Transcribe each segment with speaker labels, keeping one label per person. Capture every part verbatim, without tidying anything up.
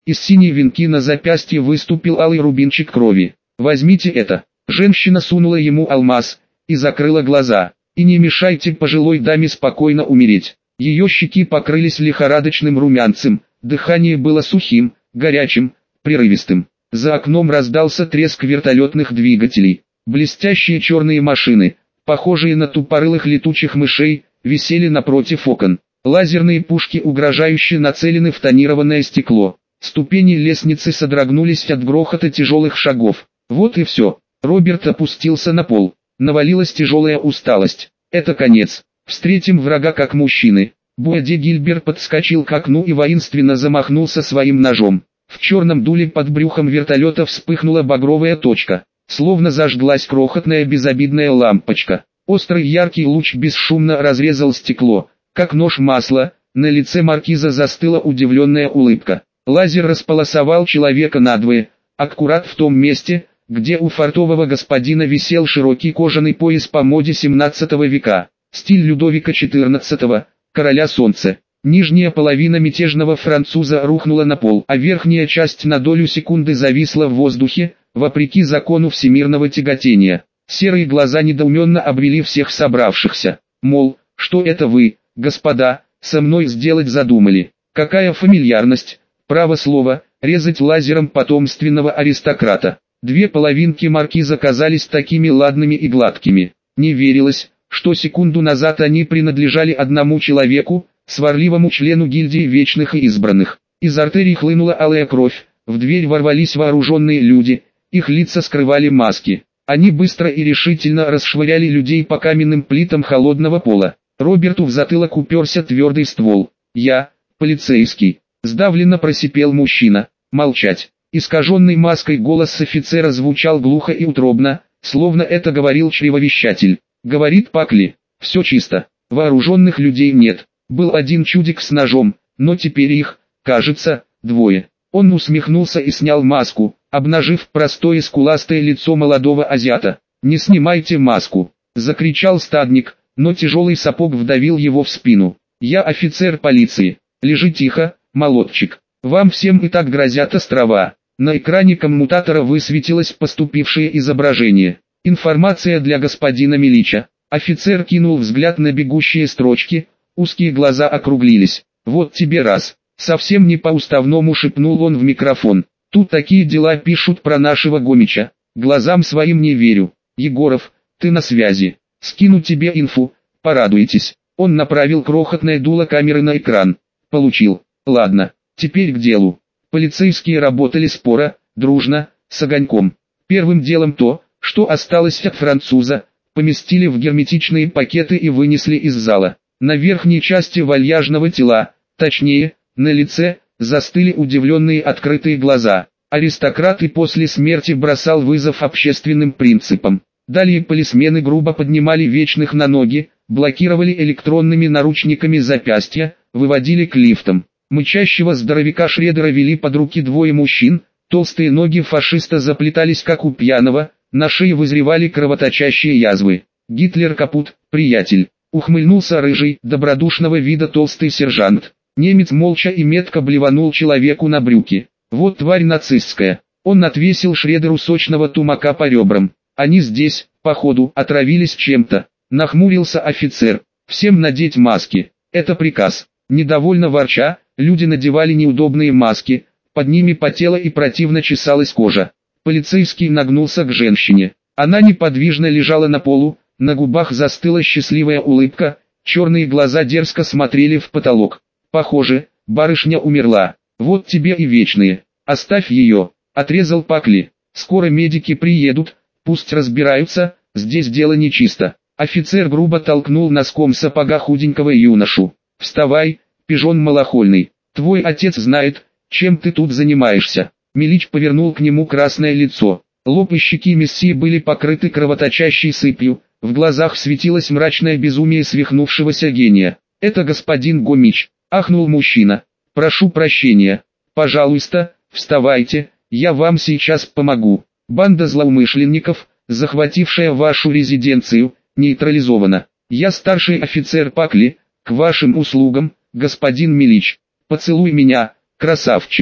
Speaker 1: Из синей венки на запястье выступил алый рубинчик крови. «Возьмите это». Женщина сунула ему алмаз и закрыла глаза. «И не мешайте пожилой даме спокойно умереть». Ее щеки покрылись лихорадочным румянцем, дыхание было сухим, горячим, прерывистым. За окном раздался треск вертолетных двигателей. Блестящие черные машины, похожие на тупорылых летучих мышей, висели напротив окон. Лазерные пушки угрожающе нацелены в тонированное стекло. Ступени лестницы содрогнулись от грохота тяжелых шагов. Вот и все. Роберт опустился на пол. Навалилась тяжелая усталость. Это конец. Встретим врага как мужчины. Буэде Гильбер подскочил к окну и воинственно замахнулся своим ножом. В черном дуле под брюхом вертолета вспыхнула багровая точка. Словно зажглась крохотная безобидная лампочка. Острый яркий луч бесшумно разрезал стекло. Как нож масла, на лице маркиза застыла удивленная улыбка. Лазер располосовал человека надвое, аккурат в том месте, где у фартового господина висел широкий кожаный пояс по моде семнадцатого века. Стиль Людовика четырнадцатого, короля солнца. Нижняя половина мятежного француза рухнула на пол, а верхняя часть на долю секунды зависла в воздухе, вопреки закону всемирного тяготения. Серые глаза недоуменно обвели всех собравшихся. Мол, что это вы, господа, со мной сделать задумали? Какая фамильярность, право слово, резать лазером потомственного аристократа. Две половинки маркиза казались такими ладными и гладкими. Не верилось, что секунду назад они принадлежали одному человеку, сварливому члену гильдии вечных и избранных. Из артерий хлынула алая кровь, в дверь ворвались вооруженные люди, их лица скрывали маски. Они быстро и решительно расшвыряли людей по каменным плитам холодного пола. Роберту в затылок уперся твердый ствол. «Я, полицейский», — сдавленно просипел мужчина. «Молчать». Искаженный маской голос офицера звучал глухо и утробно, словно это говорил чревовещатель. Говорит Пакли, все чисто, вооруженных людей нет. Был один чудик с ножом, но теперь их, кажется, двое. Он усмехнулся и снял маску, обнажив простое скуластое лицо молодого азиата. «Не снимайте маску!» — закричал стадник, но тяжелый сапог вдавил его в спину. «Я офицер полиции. Лежи тихо, молодчик. Вам всем и так грозят острова». На экране коммутатора высветилось поступившее изображение. «Информация для господина Милича». Офицер кинул взгляд на бегущие строчки, узкие глаза округлились. «Вот тебе раз». Совсем не по-уставному шепнул он в микрофон. «Тут такие дела пишут про нашего Гомича. Глазам своим не верю. Егоров, ты на связи. Скину тебе инфу, порадуйтесь». Он направил крохотное дуло камеры на экран. «Получил. Ладно, теперь к делу». Полицейские работали споро, дружно, с огоньком. Первым делом то, что осталось от француза, поместили в герметичные пакеты и вынесли из зала. На верхней части вальяжного тела, точнее, на лице, застыли удивленные открытые глаза. Аристократ и после смерти бросал вызов общественным принципам. Далее полисмены грубо поднимали вечных на ноги, блокировали электронными наручниками запястья, выводили к лифтам. Мычащего здоровяка Шредера вели под руки двое мужчин, толстые ноги фашиста заплетались как у пьяного, на шее вызревали кровоточащие язвы. «Гитлер капут, приятель», — ухмыльнулся рыжий, добродушного вида толстый сержант. Немец молча и метко блеванул человеку на брюки. «Вот тварь нацистская». Он отвесил Шредеру сочного тумака по ребрам. «Они здесь, походу, отравились чем-то», — нахмурился офицер. «Всем надеть маски. Это приказ». Недовольно ворча, люди надевали неудобные маски, под ними потела и противно чесалась кожа. Полицейский нагнулся к женщине. Она неподвижно лежала на полу, на губах застыла счастливая улыбка, черные глаза дерзко смотрели в потолок. «Похоже, барышня умерла. Вот тебе и вечные. Оставь ее», — отрезал Пакли. «Скоро медики приедут, пусть разбираются, здесь дело нечисто». Офицер грубо толкнул носком сапога худенького юношу. «Вставай, пижон малохольный. Твой отец знает, чем ты тут занимаешься». Милич повернул к нему красное лицо. Лоб и щеки мессии были покрыты кровоточащей сыпью, в глазах светилось мрачное безумие свихнувшегося гения. «Это господин Гомич», — ахнул мужчина. «Прошу прощения. Пожалуйста, вставайте, я вам сейчас помогу. Банда злоумышленников, захватившая вашу резиденцию, нейтрализована. Я старший офицер Пакли, к вашим услугам, господин Милич. Поцелуй меня, красавчик».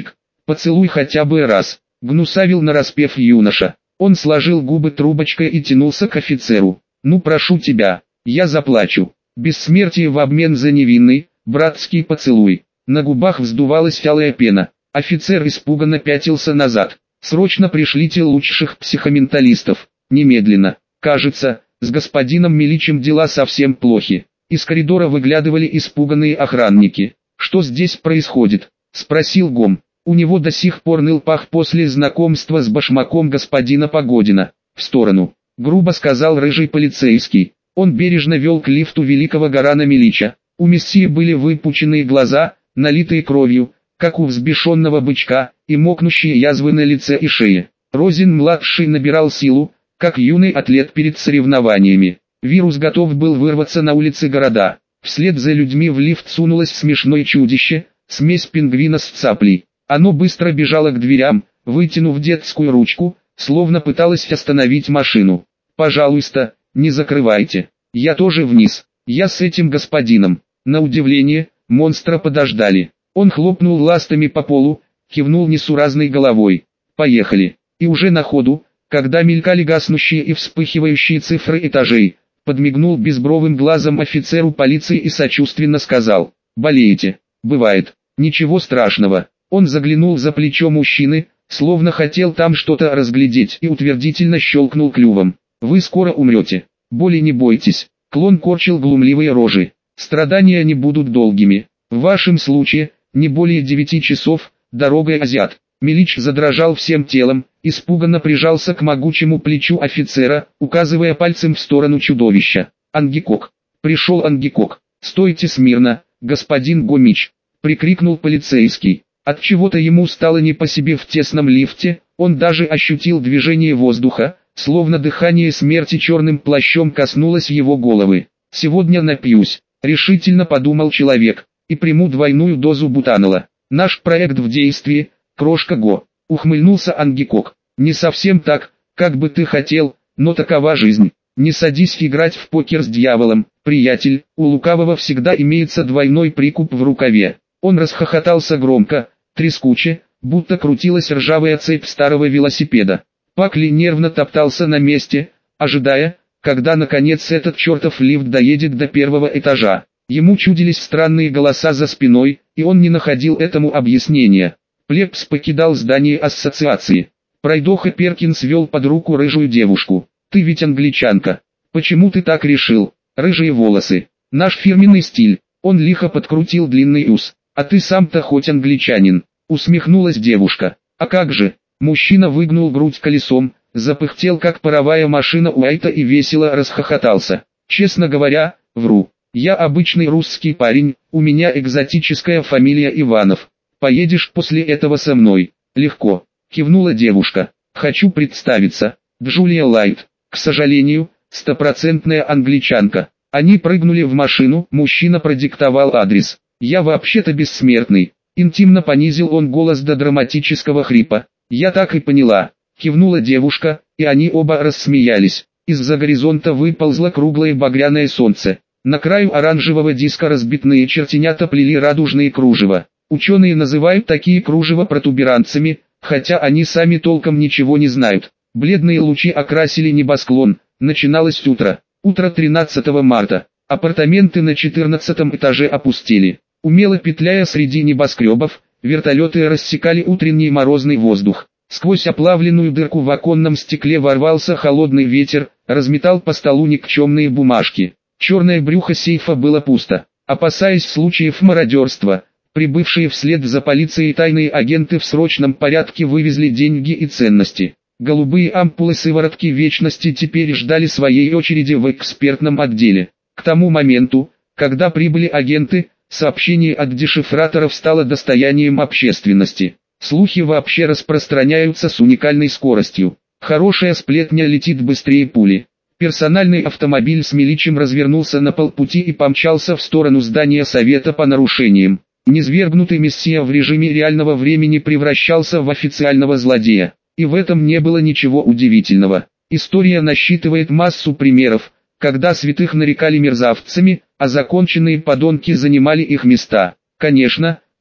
Speaker 1: Поцелуй хотя бы раз, гнусавил нараспев юноша. Он сложил губы трубочкой и тянулся к офицеру. Ну прошу тебя, я заплачу. Бессмертие в обмен за невинный, братский поцелуй. На губах вздувалась алая пена. Офицер испуганно пятился назад. Срочно пришлите лучших психоменталистов. Немедленно. Кажется, с господином Миличем дела совсем плохи. Из коридора выглядывали испуганные охранники. «Что здесь происходит?» – спросил Гом. У него до сих пор ныл пах после знакомства с башмаком господина Погодина. «В сторону», – грубо сказал рыжий полицейский. Он бережно вел к лифту великого Горана Милича. У мессии были выпученные глаза, налитые кровью, как у взбешенного бычка, и мокнущие язвы на лице и шее. Розин-младший набирал силу, как юный атлет перед соревнованиями. Вирус готов был вырваться на улицы города. Вслед за людьми в лифт сунулось смешное чудище, смесь пингвина с цаплей. Оно быстро бежало к дверям, вытянув детскую ручку, словно пыталось остановить машину. «Пожалуйста, не закрывайте. Я тоже вниз. Я с этим господином». На удивление, монстра подождали. Он хлопнул ластами по полу, кивнул несуразной головой. «Поехали». И уже на ходу, когда мелькали гаснущие и вспыхивающие цифры этажей, подмигнул безбровым глазом офицеру полиции и сочувственно сказал: «Болеете? Бывает. Ничего страшного». Он заглянул за плечо мужчины, словно хотел там что-то разглядеть, и утвердительно щелкнул клювом. «Вы скоро умрете. Боли не бойтесь». Клон корчил глумливые рожи. «Страдания не будут долгими. В вашем случае, не более девяти часов, дорогой азиат». Милич задрожал всем телом, испуганно прижался к могучему плечу офицера, указывая пальцем в сторону чудовища. «Ангикок! Пришел Ангикок! Стойте смирно, господин Гомич!» — прикрикнул полицейский. От чего-то ему стало не по себе в тесном лифте, он даже ощутил движение воздуха, словно дыхание смерти черным плащом коснулось его головы. «Сегодня напьюсь», — решительно подумал человек, — «и приму двойную дозу бутанола. Наш проект в действии». «Крошка Го», — ухмыльнулся Ангикок. «Не совсем так, как бы ты хотел, но такова жизнь. Не садись играть в покер с дьяволом, приятель, у лукавого всегда имеется двойной прикуп в рукаве». Он расхохотался громко, трескуче, будто крутилась ржавая цепь старого велосипеда. Пакли нервно топтался на месте, ожидая, когда наконец этот чертов лифт доедет до первого этажа. Ему чудились странные голоса за спиной, и он не находил этому объяснения. Плебс покидал здание ассоциации. Пройдоха Перкинс вел под руку рыжую девушку. «Ты ведь англичанка. Почему ты так решил? Рыжие волосы. Наш фирменный стиль». Он лихо подкрутил длинный ус. «А ты сам-то хоть англичанин?» Усмехнулась девушка. «А как же?» Мужчина выгнул грудь колесом, запыхтел как паровая машина Уайта и весело расхохотался. «Честно говоря, вру. Я обычный русский парень, у меня экзотическая фамилия Иванов. Поедешь после этого со мной?» «Легко», — кивнула девушка. «Хочу представиться. Джулия Лайт. К сожалению, стопроцентная англичанка». Они прыгнули в машину, мужчина продиктовал адрес. «Я вообще-то бессмертный», — интимно понизил он голос до драматического хрипа. «Я так и поняла», — кивнула девушка, и они оба рассмеялись. Из-за горизонта выползло круглое багряное солнце. На краю оранжевого диска разбитные чертенята плели радужные кружева. Ученые называют такие кружева протуберанцами, хотя они сами толком ничего не знают. Бледные лучи окрасили небосклон. Начиналось утро. Утро тринадцатого марта. Апартаменты на четырнадцатом этаже опустели. Умело петляя среди небоскребов, вертолеты рассекали утренний морозный воздух. Сквозь оплавленную дырку в оконном стекле ворвался холодный ветер, разметал по столу никчемные бумажки. Черное брюхо сейфа было пусто. Опасаясь случаев мародерства, прибывшие вслед за полицией тайные агенты в срочном порядке вывезли деньги и ценности. Голубые ампулы сыворотки вечности теперь ждали своей очереди в экспертном отделе. К тому моменту, когда прибыли агенты, сообщение от дешифраторов стало достоянием общественности. Слухи вообще распространяются с уникальной скоростью. Хорошая сплетня летит быстрее пули. Персональный автомобиль с Миличем развернулся на полпути и помчался в сторону здания Совета по нарушениям. Низвергнутый мессия в режиме реального времени превращался в официального злодея. И в этом не было ничего удивительного. История насчитывает массу примеров, когда святых нарекали мерзавцами, а законченные подонки занимали их места. Конечно,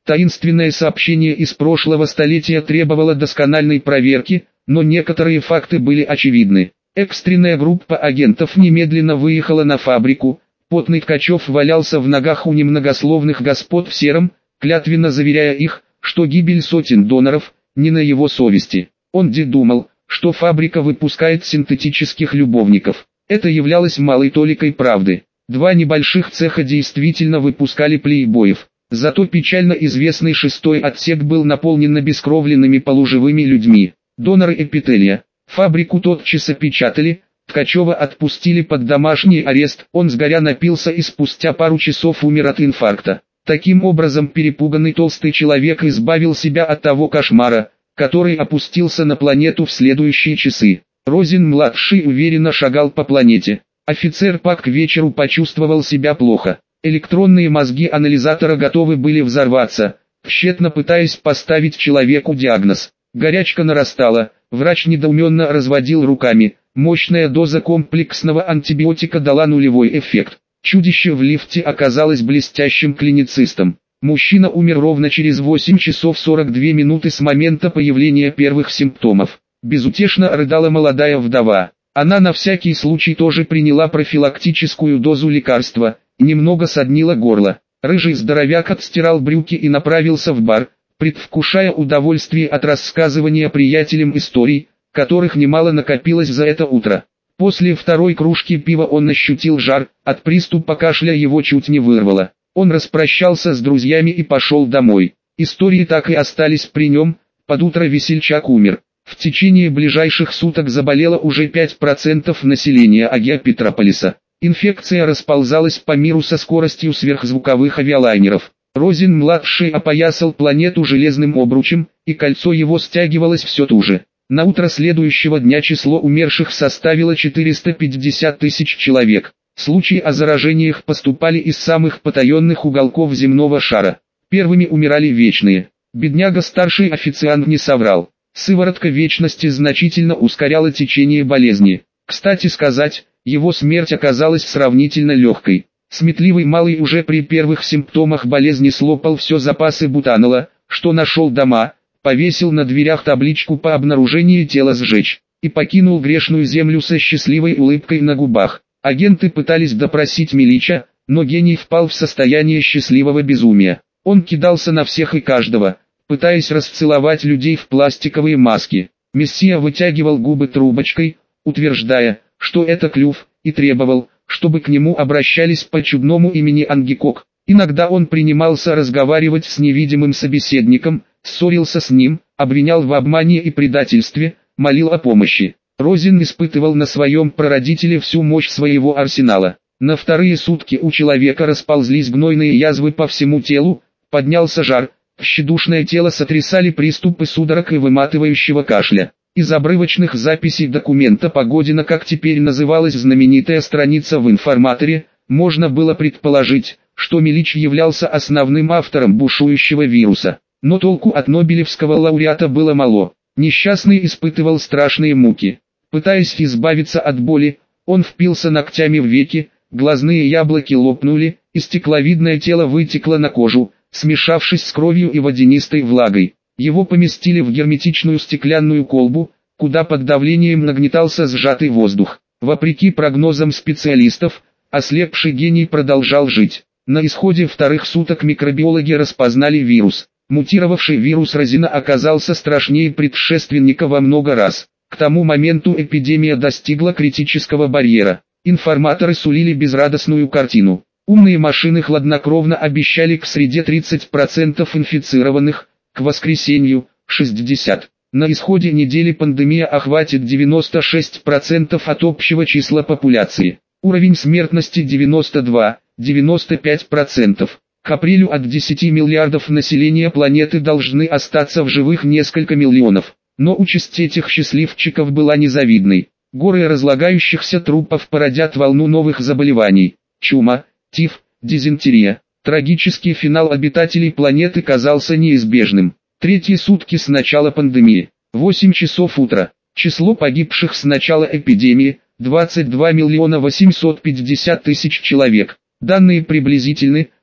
Speaker 1: Таинственное сообщение из прошлого столетия требовало доскональной проверки, но некоторые факты были очевидны. Экстренная группа агентов немедленно выехала на фабрику. Потный Ткачев валялся в ногах у немногословных господ в сером, клятвенно заверяя их, что гибель сотен доноров не на его совести. Он думал, что фабрика выпускает синтетических любовников. Это являлось малой толикой правды. Два небольших цеха действительно выпускали плейбоев. Зато печально известный шестой отсек был наполнен обескровленными полуживыми людьми. Доноры эпителия. Фабрику тотчас опечатали, Ткачева отпустили под домашний арест, он сгоря напился и спустя пару часов умер от инфаркта. Таким образом перепуганный толстый человек избавил себя от того кошмара, который опустился на планету в следующие часы. Розин-младший уверенно шагал по планете. Офицер ПАК к вечеру почувствовал себя плохо. Электронные мозги анализатора готовы были взорваться, тщетно пытаясь поставить человеку диагноз. Горячка нарастала, врач недоуменно разводил руками. Мощная доза комплексного антибиотика дала нулевой эффект. Чудище в лифте оказалось блестящим клиницистом. Мужчина умер ровно через восемь часов сорок две минуты с момента появления первых симптомов. Безутешно рыдала молодая вдова. Она на всякий случай тоже приняла профилактическую дозу лекарства, немного соднило горло. Рыжий здоровяк отстирал брюки и направился в бар, предвкушая удовольствие от рассказывания приятелям историй, которых немало накопилось за это утро. После второй кружки пива он ощутил жар, от приступа кашля его чуть не вырвало. Он распрощался с друзьями и пошел домой. Истории так и остались при нем, под утро весельчак умер. В течение ближайших суток заболело уже пять процентов населения Агиа-Петрополиса. Инфекция расползалась по миру со скоростью сверхзвуковых авиалайнеров. Розин-младший опоясал планету железным обручем, и кольцо его стягивалось все туже. На утро следующего дня число умерших составило четыреста пятьдесят тысяч человек. Случаи о заражениях поступали из самых потаенных уголков земного шара. Первыми умирали вечные. Бедняга-старший официант не соврал. Сыворотка вечности значительно ускоряла течение болезни. Кстати сказать, его смерть оказалась сравнительно легкой. Сметливый малый уже при первых симптомах болезни слопал все запасы бутанола, что нашел дома, повесил на дверях табличку по обнаружению тела сжечь, и покинул грешную землю со счастливой улыбкой на губах. Агенты пытались допросить Милича, но гений впал в состояние счастливого безумия. Он кидался на всех и каждого, пытаясь расцеловать людей в пластиковые маски. Мессия вытягивал губы трубочкой, утверждая, что это клюв, и требовал, чтобы к нему обращались по чудному имени Ангикок. Иногда он принимался разговаривать с невидимым собеседником, ссорился с ним, обвинял в обмане и предательстве, молил о помощи. Розин испытывал на своем прародителе всю мощь своего арсенала. На вторые сутки у человека расползлись гнойные язвы по всему телу, поднялся жар, тщедушное тело сотрясали приступы судорог и выматывающего кашля. Из обрывочных записей документа Погодина, как теперь называлась знаменитая страница в информаторе, можно было предположить, что Милич являлся основным автором бушующего вируса. Но толку от нобелевского лауреата было мало. Несчастный испытывал страшные муки. Пытаясь избавиться от боли, он впился ногтями в веки, глазные яблоки лопнули, и стекловидное тело вытекло на кожу, смешавшись с кровью и водянистой влагой. Его поместили в герметичную стеклянную колбу, куда под давлением нагнетался сжатый воздух. Вопреки прогнозам специалистов, ослепший гений продолжал жить. На исходе вторых суток микробиологи распознали вирус. Мутировавший вирус Розина оказался страшнее предшественника во много раз. К тому моменту эпидемия достигла критического барьера. Информаторы сулили безрадостную картину. Умные машины хладнокровно обещали к среде тридцать процентов инфицированных, к воскресенью – шестьдесят процентов. На исходе недели пандемия охватит девяносто шесть процентов от общего числа популяции. Уровень смертности девяносто два — девяносто пять процентов. К апрелю от десяти миллиардов населения планеты должны остаться в живых несколько миллионов. Но участь этих счастливчиков была незавидной. Горы разлагающихся трупов породят волну новых заболеваний. Чума, тиф, дизентерия. Трагический финал обитателей планеты казался неизбежным. Третьи сутки с начала пандемии. восемь часов утра. Число погибших с начала эпидемии – двадцать два миллиона восемьсот пятьдесят тысяч человек. Данные приблизительны,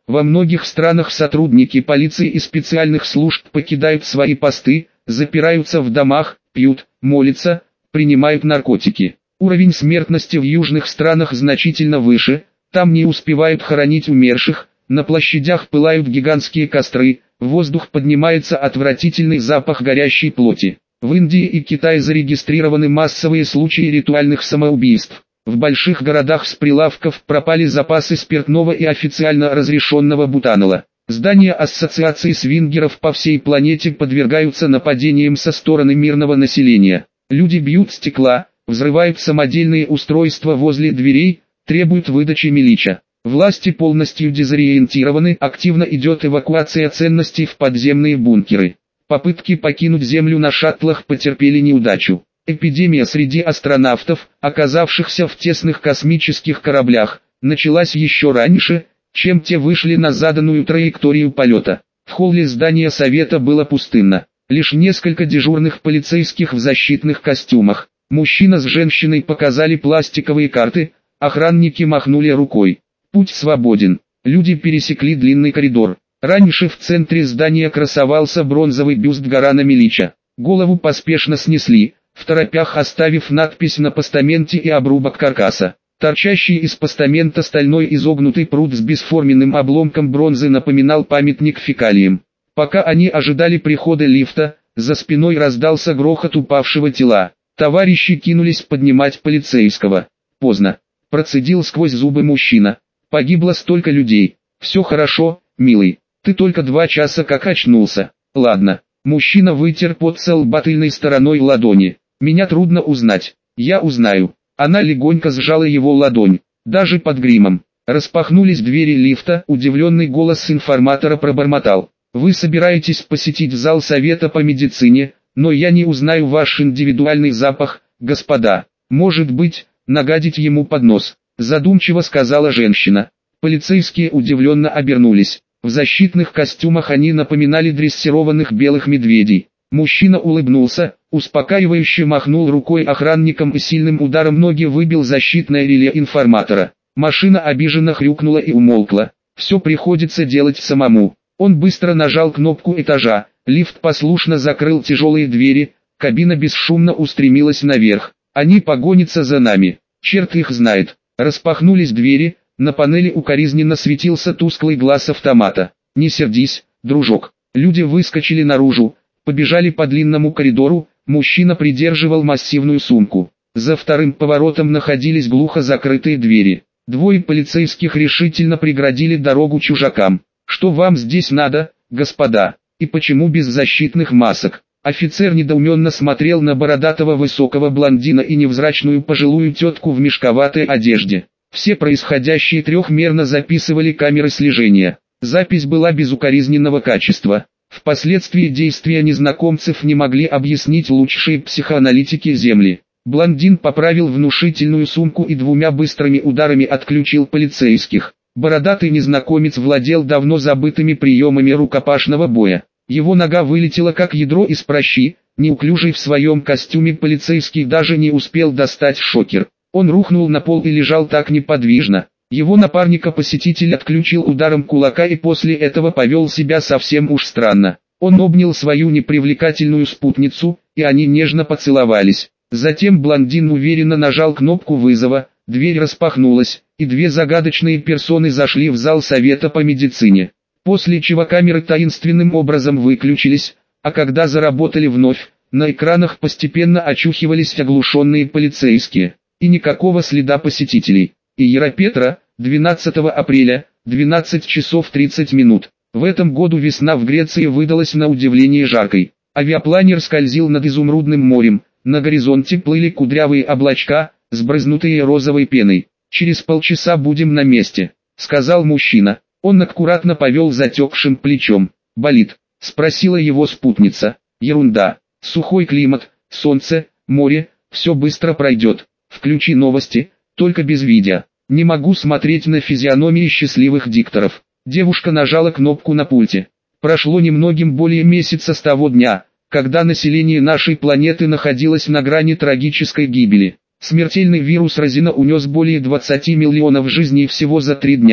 Speaker 1: Во многих странах сотрудники полиции и специальных служб покидают свои посты, запираются в домах, пьют, молятся, принимают наркотики. Уровень смертности в южных странах значительно выше, там не успевают хоронить умерших, на площадях пылают гигантские костры, в воздух поднимается отвратительный запах горящей плоти. В Индии и Китае зарегистрированы массовые случаи ритуальных самоубийств. В больших городах с прилавков пропали запасы спиртного и официально разрешенного бутанола. Здания ассоциаций свингеров по всей планете подвергаются нападениям со стороны мирного населения. Люди бьют стекла, взрывают самодельные устройства возле дверей, требуют выдачи милича. Власти полностью дезориентированы, активно идет эвакуация ценностей в подземные бункеры. Попытки покинуть Землю на шаттлах потерпели неудачу. Эпидемия среди астронавтов, оказавшихся в тесных космических кораблях, началась еще раньше, чем те вышли на заданную траекторию полета. В холле здания совета было пустынно. Лишь несколько дежурных полицейских в защитных костюмах. Мужчина с женщиной показали пластиковые карты, охранники махнули рукой. Путь свободен. Люди пересекли длинный коридор. Раньше в центре здания красовался бронзовый бюст Горана Милича. Голову поспешно снесли, второпях оставив надпись на постаменте и обрубок каркаса. Торчащий из постамента стальной изогнутый прут с бесформенным обломком бронзы напоминал памятник фекалиям. Пока они ожидали прихода лифта, за спиной раздался грохот упавшего тела. Товарищи кинулись поднимать полицейского. Поздно. Процедил сквозь зубы мужчина. Погибло столько людей. Все хорошо, милый. Ты только два часа как очнулся. Ладно. Мужчина вытер пот со лба тыльной стороной ладони. Меня трудно узнать. Я узнаю. Она легонько сжала его ладонь. Даже под гримом. Распахнулись двери лифта, удивленный голос информатора пробормотал. Вы собираетесь посетить зал совета по медицине, но я не узнаю ваш индивидуальный запах, господа. Может быть, нагадить ему под нос. Задумчиво сказала женщина. Полицейские удивленно обернулись. В защитных костюмах они напоминали дрессированных белых медведей. Мужчина улыбнулся, успокаивающе махнул рукой охранникам и сильным ударом ноги выбил защитное реле информатора. Машина обиженно хрюкнула и умолкла. Все приходится делать самому. Он быстро нажал кнопку этажа, лифт послушно закрыл тяжелые двери, кабина бесшумно устремилась наверх. Они погонятся за нами. Черт их знает. Распахнулись двери. На панели укоризненно светился тусклый глаз автомата. «Не сердись, дружок». Люди выскочили наружу, побежали по длинному коридору, мужчина придерживал массивную сумку. За вторым поворотом находились глухо закрытые двери. Двое полицейских решительно преградили дорогу чужакам. «Что вам здесь надо, господа? И почему без защитных масок?» Офицер недоуменно смотрел на бородатого высокого блондина и невзрачную пожилую тетку в мешковатой одежде. Все происходящее трехмерно записывали камеры слежения. Запись была безукоризненного качества. Впоследствии действия незнакомцев не могли объяснить лучшие психоаналитики Земли. Блондин поправил внушительную сумку и двумя быстрыми ударами отключил полицейских. Бородатый незнакомец владел давно забытыми приемами рукопашного боя. Его нога вылетела как ядро из пращи, неуклюжий в своем костюме полицейский даже не успел достать шокер. Он рухнул на пол и лежал так неподвижно. Его напарника-посетитель отключил ударом кулака и после этого повел себя совсем уж странно. Он обнял свою непривлекательную спутницу, и они нежно поцеловались. Затем блондин уверенно нажал кнопку вызова, дверь распахнулась, и две загадочные персоны зашли в зал совета по медицине. После чего камеры таинственным образом выключились, а когда заработали вновь, на экранах постепенно очухивались оглушенные полицейские. И никакого следа посетителей. Иеропетра, двенадцатого апреля, двенадцать часов тридцать минут. В этом году весна в Греции выдалась на удивление жаркой. Авиапланер скользил над изумрудным морем, на горизонте плыли кудрявые облачка, сбрызнутые розовой пеной. «Через полчаса будем на месте», — сказал мужчина. Он аккуратно повел затекшим плечом. «Болит?» — спросила его спутница. «Ерунда. Сухой климат, солнце, море, все быстро пройдет. Включи новости, только без видео. Не могу смотреть на физиономии счастливых дикторов». Девушка нажала кнопку на пульте. Прошло немногим более месяца с того дня, когда население нашей планеты находилось на грани трагической гибели. Смертельный вирус разина унес более двадцати миллионов жизней всего за три дня.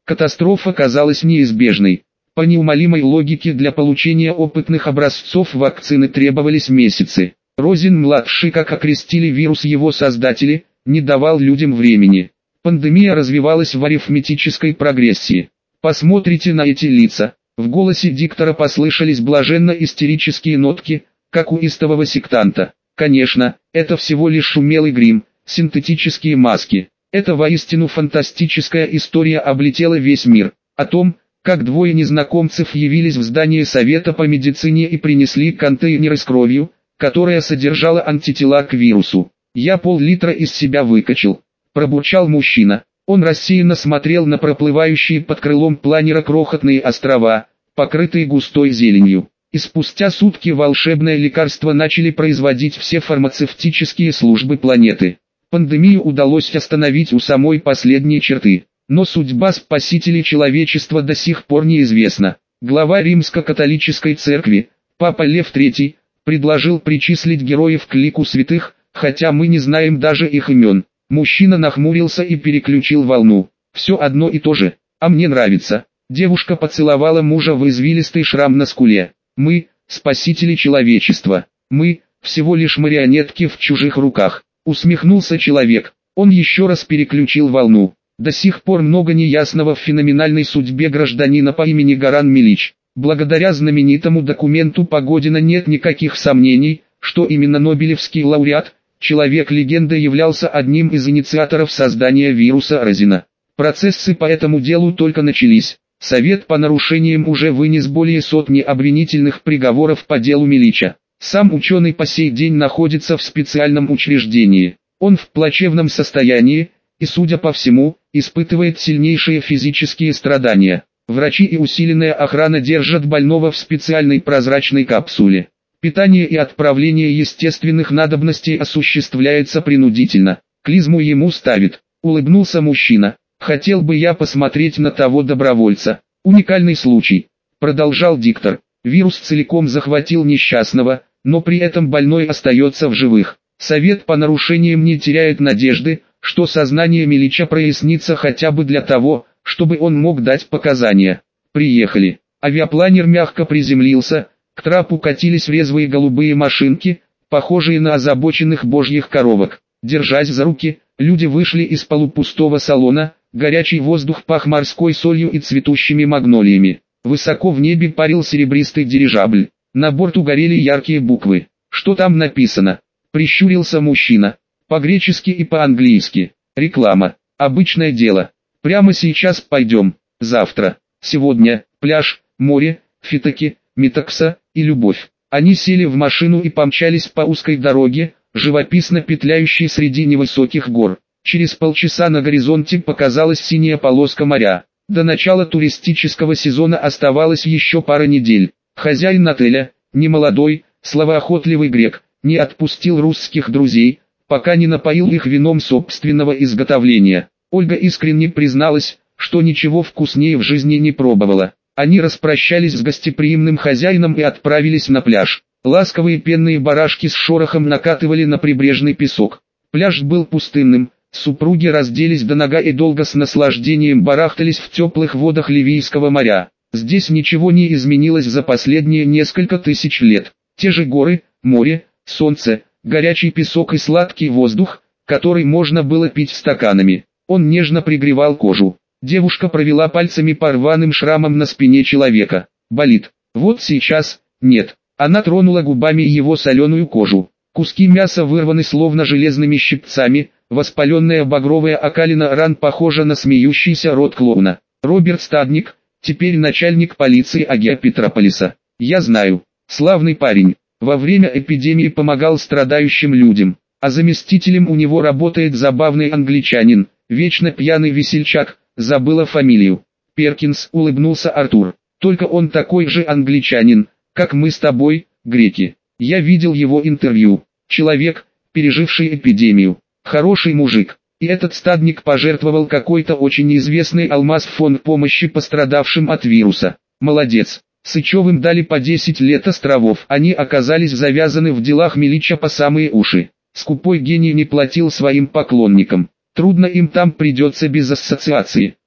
Speaker 1: Катастрофа казалась неизбежной. По неумолимой логике для получения опытных образцов вакцины требовались месяцы. Розен-младший, как окрестили вирус его создатели, не давал людям времени. Пандемия развивалась в арифметической прогрессии. Посмотрите на эти лица. В голосе диктора послышались блаженно-истерические нотки, как у истового сектанта. Конечно, это всего лишь умелый грим, синтетические маски. Эта воистину фантастическая история облетела весь мир. О том, как двое незнакомцев явились в здание Совета по медицине и принесли контейнеры с кровью, которая содержала антитела к вирусу. «Я пол-литра из себя выкачал», – пробурчал мужчина. Он рассеянно смотрел на проплывающие под крылом планера крохотные острова, покрытые густой зеленью. И спустя сутки волшебное лекарство начали производить все фармацевтические службы планеты. Пандемию удалось остановить у самой последней черты. Но судьба спасителей человечества до сих пор неизвестна. Глава Римско-католической церкви, Папа Лев третий, предложил причислить героев к лику святых, хотя мы не знаем даже их имен. Мужчина нахмурился и переключил волну. Все одно и то же. А мне нравится. Девушка поцеловала мужа в извилистый шрам на скуле. Мы, спасители человечества. Мы, всего лишь марионетки в чужих руках. Усмехнулся человек. Он еще раз переключил волну. До сих пор много неясного в феноменальной судьбе гражданина по имени Горан Милич. Благодаря знаменитому документу Погодина нет никаких сомнений, что именно Нобелевский лауреат, человек-легенда, являлся одним из инициаторов создания вируса Розена. Процессы по этому делу только начались. Совет по нарушениям уже вынес более сотни обвинительных приговоров по делу Милича. Сам ученый по сей день находится в специальном учреждении. Он в плачевном состоянии и, судя по всему, испытывает сильнейшие физические страдания. Врачи и усиленная охрана держат больного в специальной прозрачной капсуле. Питание и отправление естественных надобностей осуществляется принудительно. Клизму ему ставит. Улыбнулся мужчина. Хотел бы я посмотреть на того добровольца. Уникальный случай. Продолжал диктор. Вирус целиком захватил несчастного, но при этом больной остается в живых. Совет по нарушениям не теряет надежды, что сознание Милича прояснится хотя бы для того, чтобы он мог дать показания. Приехали. Авиапланер мягко приземлился, к трапу катились резвые голубые машинки, похожие на озабоченных божьих коровок. Держась за руки, люди вышли из полупустого салона, горячий воздух пах морской солью и цветущими магнолиями. Высоко в небе парил серебристый дирижабль, на борту горели яркие буквы. «Что там написано?» – прищурился мужчина. По-гречески и по-английски. Реклама. Обычное дело. Прямо сейчас пойдем. Завтра. Сегодня. Пляж, море, фитоки, метакса и любовь. Они сели в машину и помчались по узкой дороге, живописно петляющей среди невысоких гор. Через полчаса на горизонте показалась синяя полоска моря. До начала туристического сезона оставалось еще пара недель. Хозяин отеля, немолодой, словоохотливый грек, не отпустил русских друзей, пока не напоил их вином собственного изготовления. Ольга искренне призналась, что ничего вкуснее в жизни не пробовала. Они распрощались с гостеприимным хозяином и отправились на пляж. Ласковые пенные барашки с шорохом накатывали на прибрежный песок. Пляж был пустынным, супруги разделись до нога и долго с наслаждением барахтались в теплых водах Ливийского моря. Здесь ничего не изменилось за последние несколько тысяч лет. Те же горы, море, солнце, горячий песок и сладкий воздух, который можно было пить стаканами. Он нежно пригревал кожу. Девушка провела пальцами по рваным шрамам на спине человека. Болит. Вот сейчас, нет. Она тронула губами его соленую кожу. Куски мяса вырваны словно железными щипцами, воспаленная багровая окалина ран похожа на смеющийся рот клоуна. Роберт Стадник, теперь начальник полиции Агия Петрополиса. Я знаю. Славный парень. Во время эпидемии помогал страдающим людям. А заместителем у него работает забавный англичанин, вечно пьяный весельчак, забыла фамилию. Перкинс, улыбнулся Артур. Только он такой же англичанин, как мы с тобой, греки. Я видел его интервью. Человек, переживший эпидемию. Хороший мужик. И этот Стадник пожертвовал какой-то очень известный алмаз в фонд помощи пострадавшим от вируса. Молодец. Сычевым дали по десять лет островов. Они оказались завязаны в делах Милича по самые уши. Скупой гений не платил своим поклонникам. Трудно им там придется без ассоциации.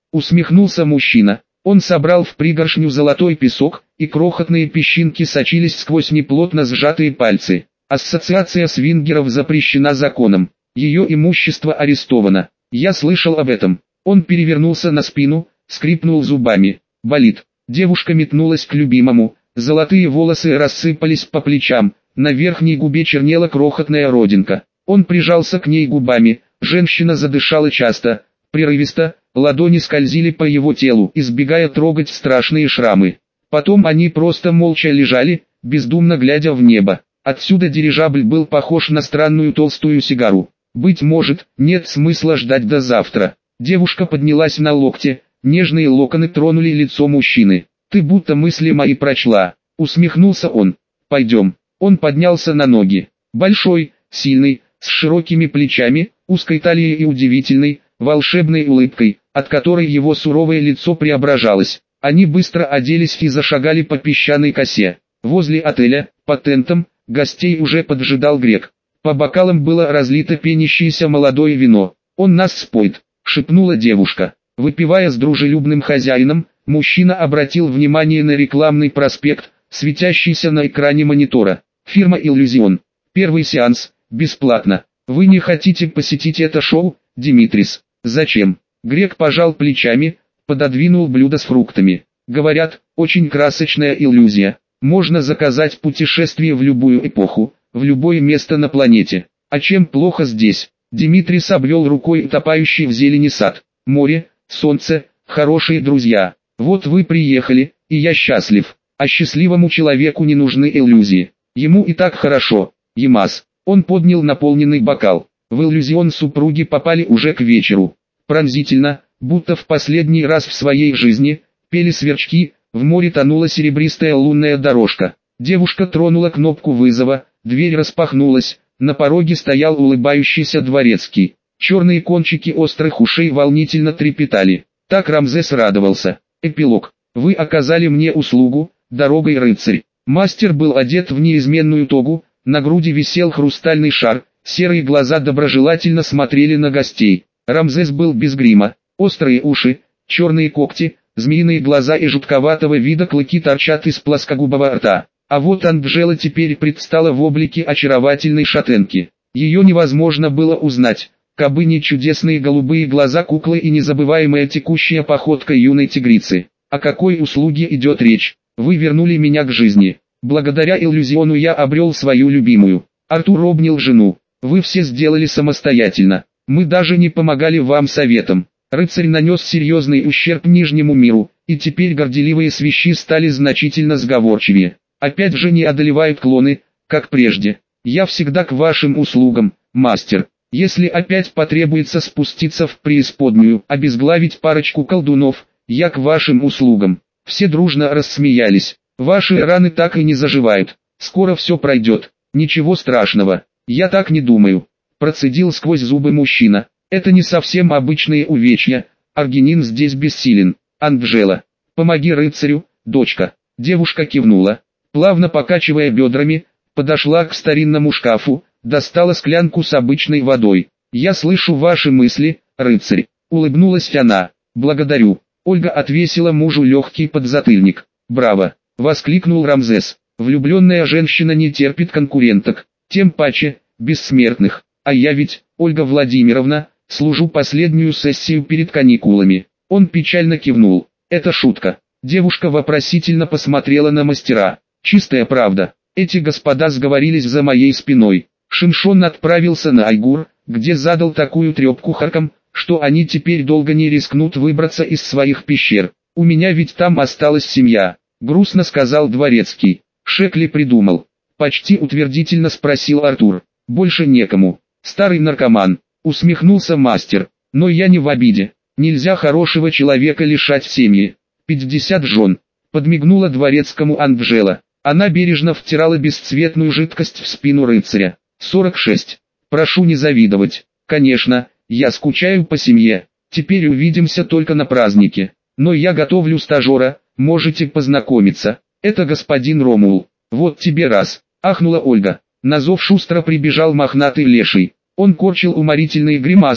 Speaker 1: Усмехнулся мужчина. Он собрал в пригоршню золотой песок, и крохотные песчинки сочились сквозь неплотно сжатые пальцы. Ассоциация свингеров запрещена законом. Ее имущество арестовано. Я слышал об этом. Он перевернулся на спину, скрипнул зубами. Болит. Девушка метнулась к любимому. Золотые волосы рассыпались по плечам. На верхней губе чернела крохотная родинка. Он прижался к ней губами. Женщина задышала часто, прерывисто. Ладони скользили по его телу, избегая трогать страшные шрамы. Потом они просто молча лежали, бездумно глядя в небо. Отсюда дирижабль был похож на странную толстую сигару. Быть может, нет смысла ждать до завтра. Девушка поднялась на локте, нежные локоны тронули лицо мужчины. «Ты будто мысли мои прочла», — усмехнулся он. «Пойдем». Он поднялся на ноги. Большой, сильный, с широкими плечами, узкой талией и удивительной, волшебной улыбкой, от которой его суровое лицо преображалось. Они быстро оделись и зашагали по песчаной косе. Возле отеля, под тентом, гостей уже поджидал грек. По бокалам было разлито пенящееся молодое вино. «Он нас споет», — шепнула девушка. Выпивая с дружелюбным хозяином, мужчина обратил внимание на рекламный проспект, светящийся на экране монитора. Фирма «Иллюзион». Первый сеанс, бесплатно. Вы не хотите посетить это шоу, Димитрис? Зачем? Грек пожал плечами, пододвинул блюдо с фруктами. Говорят, очень красочная иллюзия. Можно заказать путешествие в любую эпоху, в любое место на планете. А чем плохо здесь? Димитрис обвел рукой утопающий в зелени сад. Море, солнце, хорошие друзья. Вот вы приехали, и я счастлив. А счастливому человеку не нужны иллюзии. Ему и так хорошо. Ямас. Он поднял наполненный бокал. В иллюзион супруги попали уже к вечеру. Пронзительно, будто в последний раз в своей жизни, пели сверчки, в море тонула серебристая лунная дорожка. Девушка тронула кнопку вызова, дверь распахнулась, на пороге стоял улыбающийся дворецкий. Черные кончики острых ушей волнительно трепетали. Так Рамзес радовался. Эпилог. Вы оказали мне услугу, дорогой рыцарь. Мастер был одет в неизменную тогу, на груди висел хрустальный шар, серые глаза доброжелательно смотрели на гостей. Рамзес был без грима, острые уши, черные когти, змеиные глаза и жутковатого вида клыки торчат из плоскогубого рта. А вот Анджела теперь предстала в облике очаровательной шатенки. Ее невозможно было узнать, кабы не чудесные голубые глаза куклы и незабываемая текущая походка юной тигрицы. О какой услуге идет речь? Вы вернули меня к жизни. Благодаря иллюзиону я обрел свою любимую. Артур обнял жену. Вы все сделали самостоятельно. Мы даже не помогали вам советом. Рыцарь нанес серьезный ущерб Нижнему миру, и теперь горделивые свищи стали значительно сговорчивее. Опять же не одолевают клоны, как прежде. Я всегда к вашим услугам, мастер. Если опять потребуется спуститься в преисподнюю, обезглавить парочку колдунов, я к вашим услугам. Все дружно рассмеялись. Ваши раны так и не заживают. Скоро все пройдет. Ничего страшного. Я так не думаю. Процедил сквозь зубы мужчина. Это не совсем обычные увечья. Аргинин здесь бессилен. Анджела, помоги рыцарю, дочка. Девушка кивнула. Плавно покачивая бедрами, подошла к старинному шкафу, достала склянку с обычной водой. Я слышу ваши мысли, рыцарь. Улыбнулась она. Благодарю. Ольга отвесила мужу легкий подзатыльник. Браво! Воскликнул Рамзес. Влюбленная женщина не терпит конкуренток, тем паче, бессмертных. А я ведь, Ольга Владимировна, служу последнюю сессию перед каникулами. Он печально кивнул. Это шутка. Девушка вопросительно посмотрела на мастера. Чистая правда. Эти господа сговорились за моей спиной. Шимшон отправился на Айгур, где задал такую трепку харкам, что они теперь долго не рискнут выбраться из своих пещер. У меня ведь там осталась семья. Грустно сказал дворецкий. Шекли придумал. Почти утвердительно спросил Артур. Больше некому. Старый наркоман. Усмехнулся мастер. Но я не в обиде. Нельзя хорошего человека лишать семьи. Пятьдесят жен. Подмигнула дворецкому Анджела. Она бережно втирала бесцветную жидкость в спину рыцаря. Сорок шесть. Прошу не завидовать. Конечно, я скучаю по семье. Теперь увидимся только на празднике. Но я готовлю стажера. Можете познакомиться. Это господин Ромул. Вот тебе раз. Ахнула Ольга. На зов шустро прибежал мохнатый леший. Он корчил уморительные гримасы,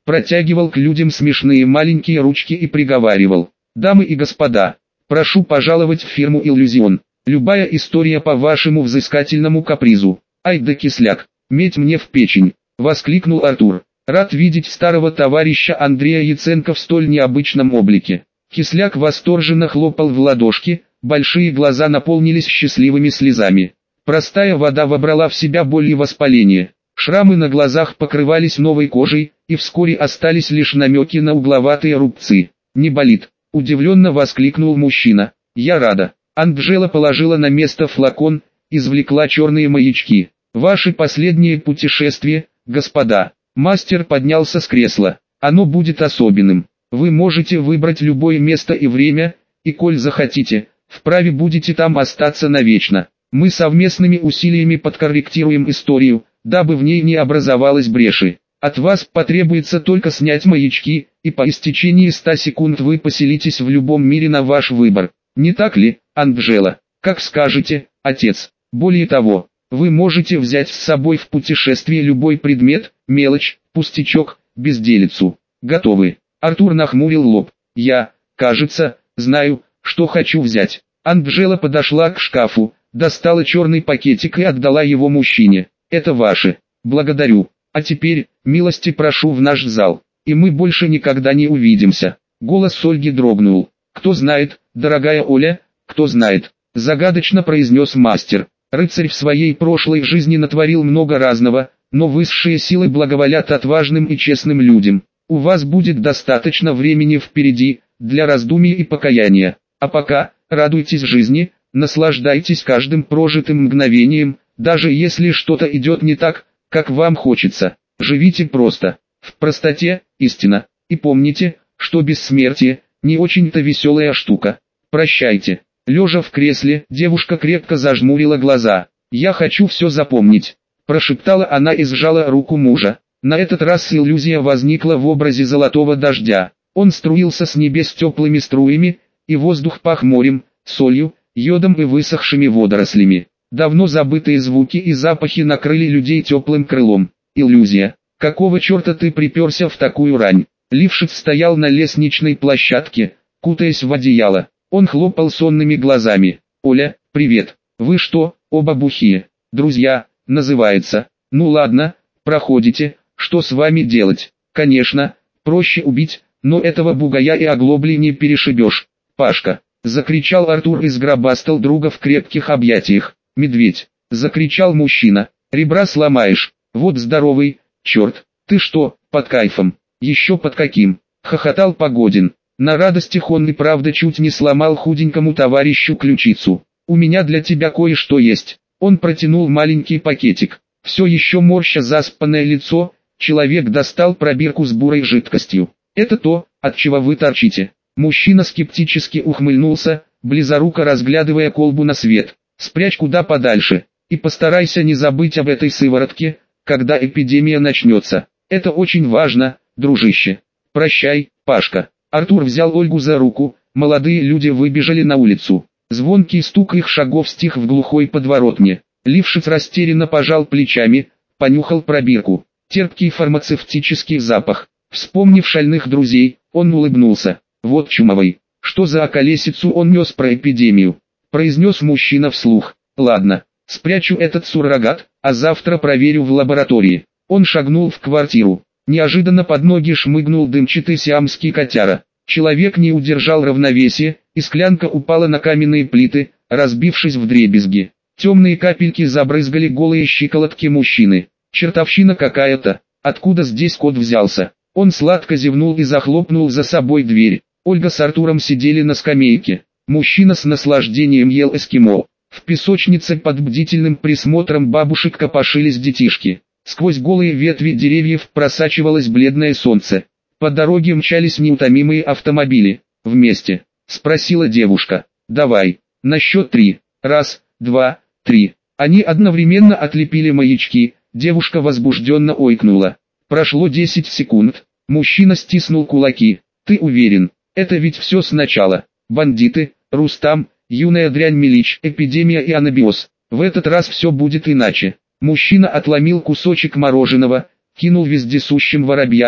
Speaker 1: протягивал к людям смешные маленькие ручки и приговаривал: «Дамы и господа, прошу пожаловать в фирму «Иллюзион». Любая история по вашему взыскательному капризу». «Ай да кисляк, медь мне в печень!» — воскликнул Артур. «Рад видеть старого товарища Андрея Яценко в столь необычном облике». Кисляк восторженно хлопал в ладошки, большие глаза наполнились счастливыми слезами. Простая вода вобрала в себя боль и воспаление. Шрамы на глазах покрывались новой кожей, и вскоре остались лишь намеки на угловатые рубцы. «Не болит?» — удивленно воскликнул мужчина. «Я рада». Анджела положила на место флакон, извлекла черные маячки. «Ваши последние путешествия, господа». Мастер поднялся с кресла. «Оно будет особенным. Вы можете выбрать любое место и время, и коль захотите, вправе будете там остаться навечно. Мы совместными усилиями подкорректируем историю, дабы в ней не образовалось бреши. От вас потребуется только снять маячки, и по истечении ста секунд вы поселитесь в любом мире на ваш выбор. Не так ли, Анджела? Как скажете, отец. Более того, вы можете взять с собой в путешествие любой предмет, мелочь, пустячок, безделицу. Готовы?» Артур нахмурил лоб. «Я, кажется, знаю, что хочу взять». Анджела подошла к шкафу, достала черный пакетик и отдала его мужчине. «Это ваше. Благодарю. А теперь, милости прошу в наш зал, и мы больше никогда не увидимся». Голос Ольги дрогнул. «Кто знает, дорогая Оля, кто знает», — загадочно произнес мастер. «Рыцарь в своей прошлой жизни натворил много разного, но высшие силы благоволят отважным и честным людям. У вас будет достаточно времени впереди, для раздумий и покаяния. А пока, радуйтесь жизни, наслаждайтесь каждым прожитым мгновением, даже если что-то идет не так, как вам хочется. Живите просто. В простоте – истина. И помните, что бессмертие – не очень-то веселая штука. Прощайте». Лежа в кресле, девушка крепко зажмурила глаза. «Я хочу все запомнить», – прошептала она и сжала руку мужа. На этот раз иллюзия возникла в образе золотого дождя. Он струился с небес теплыми струями, и воздух пах морем, солью, йодом и высохшими водорослями. Давно забытые звуки и запахи накрыли людей теплым крылом. «Иллюзия, какого черта ты приперся в такую рань?» Лившиц стоял на лестничной площадке, кутаясь в одеяло. Он хлопал сонными глазами. «Оля, привет. Вы что, оба бухие? Друзья, называется. Ну ладно, проходите, что с вами делать? Конечно, проще убить, но этого бугая и оглобли не перешибешь. Пашка!» — закричал Артур и сгробастал друга в крепких объятиях. «Медведь!» — закричал мужчина. «Ребра сломаешь. Вот здоровый, черт! Ты что, под кайфом?» «Еще под каким?» — хохотал Погодин. На радостях он и правда чуть не сломал худенькому товарищу ключицу. «У меня для тебя кое-что есть». Он протянул маленький пакетик. Все еще морща заспанное лицо, человек достал пробирку с бурой жидкостью. «Это то, от чего вы торчите». Мужчина скептически ухмыльнулся, близоруко разглядывая колбу на свет. «Спрячь куда подальше, и постарайся не забыть об этой сыворотке, когда эпидемия начнется. Это очень важно, дружище. Прощай, Пашка». Артур взял Ольгу за руку, молодые люди выбежали на улицу. Звонкий стук их шагов стих в глухой подворотне. Лившиц растерянно пожал плечами, понюхал пробирку. Терпкий фармацевтический запах. Вспомнив шальных друзей, он улыбнулся. «Вот чумовый. Что за околесицу он нес про эпидемию?» Произнес мужчина вслух. «Ладно, спрячу этот суррогат, а завтра проверю в лаборатории». Он шагнул в квартиру. Неожиданно под ноги шмыгнул дымчатый сиамский котяра. Человек не удержал равновесия, и склянка упала на каменные плиты, разбившись вдребезги. Темные капельки забрызгали голые щиколотки мужчины. «Чертовщина какая-то! Откуда здесь кот взялся?» Он сладко зевнул и захлопнул за собой дверь. Ольга с Артуром сидели на скамейке. Мужчина с наслаждением ел эскимо. В песочнице под бдительным присмотром бабушек копошились детишки. Сквозь голые ветви деревьев просачивалось бледное солнце. По дороге мчались неутомимые автомобили. «Вместе?» — спросила девушка. «Давай, на счет три. Раз, два, три». Они одновременно отлепили маячки. Девушка возбужденно ойкнула. Прошло десять секунд. Мужчина стиснул кулаки. «Ты уверен? Это ведь все сначала. Бандиты, Рустам, юная дрянь Милич, эпидемия и анабиоз. В этот раз все будет иначе». Мужчина отломил кусочек мороженого, кинул вездесущим воробьям.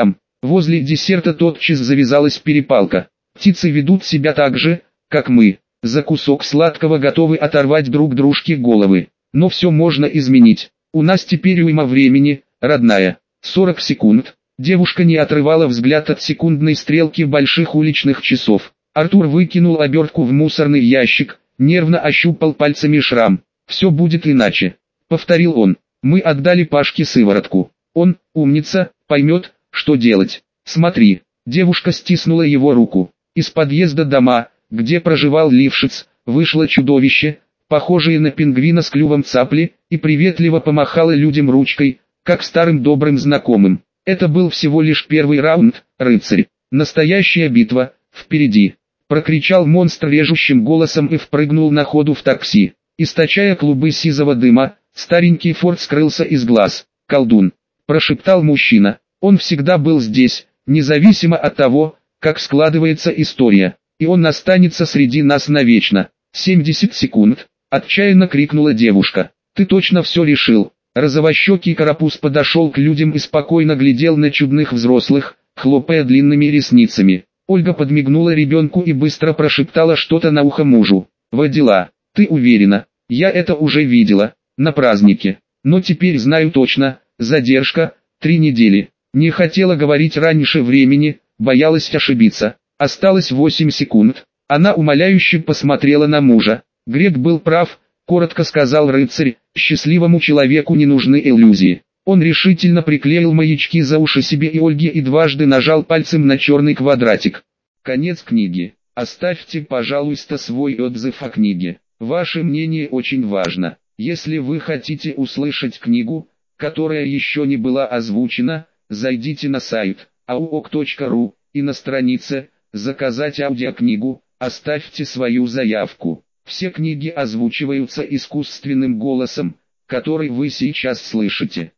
Speaker 1: Возле десерта тотчас завязалась перепалка. Птицы ведут себя так же, как мы. За кусок сладкого готовы оторвать друг дружке головы. Но все можно изменить. У нас теперь уйма времени, родная. сорок секунд. Девушка не отрывала взгляд от секундной стрелки больших уличных часов. Артур выкинул обертку в мусорный ящик, нервно ощупал пальцами шрам. «Все будет иначе», — повторил он. «Мы отдали Пашке сыворотку. Он, умница, поймет, что делать. Смотри». Девушка стиснула его руку. Из подъезда дома, где проживал Лившиц, вышло чудовище, похожее на пингвина с клювом цапли, и приветливо помахало людям ручкой, как старым добрым знакомым. Это был всего лишь первый раунд, рыцарь. Настоящая битва, впереди. Прокричал монстр режущим голосом и впрыгнул на ходу в такси. Источая клубы сизого дыма, старенький форт скрылся из глаз. «Колдун», — прошептал мужчина. «Он всегда был здесь, независимо от того, как складывается история. И он останется среди нас навечно». «семьдесят секунд», — отчаянно крикнула девушка. «Ты точно все решил?» Розовощекий карапуз подошел к людям и спокойно глядел на чудных взрослых, хлопая длинными ресницами. Ольга подмигнула ребенку и быстро прошептала что-то на ухо мужу. «Водила, ты уверена? Я это уже видела, на празднике. Но теперь знаю точно, задержка, три недели. Не хотела говорить раньше времени, боялась ошибиться. Осталось восемь секунд». Она умоляюще посмотрела на мужа. Грек был прав, коротко сказал рыцарь, счастливому человеку не нужны иллюзии. Он решительно приклеил маячки за уши себе и Ольге и дважды нажал пальцем на черный квадратик. Конец книги. Оставьте, пожалуйста, свой отзыв о книге. Ваше мнение очень важно. Если вы хотите услышать книгу, которая еще не была озвучена, зайдите на сайт ауок точка ру и на странице «Заказать аудиокнигу» оставьте свою заявку. Все книги озвучиваются искусственным голосом, который вы сейчас слышите.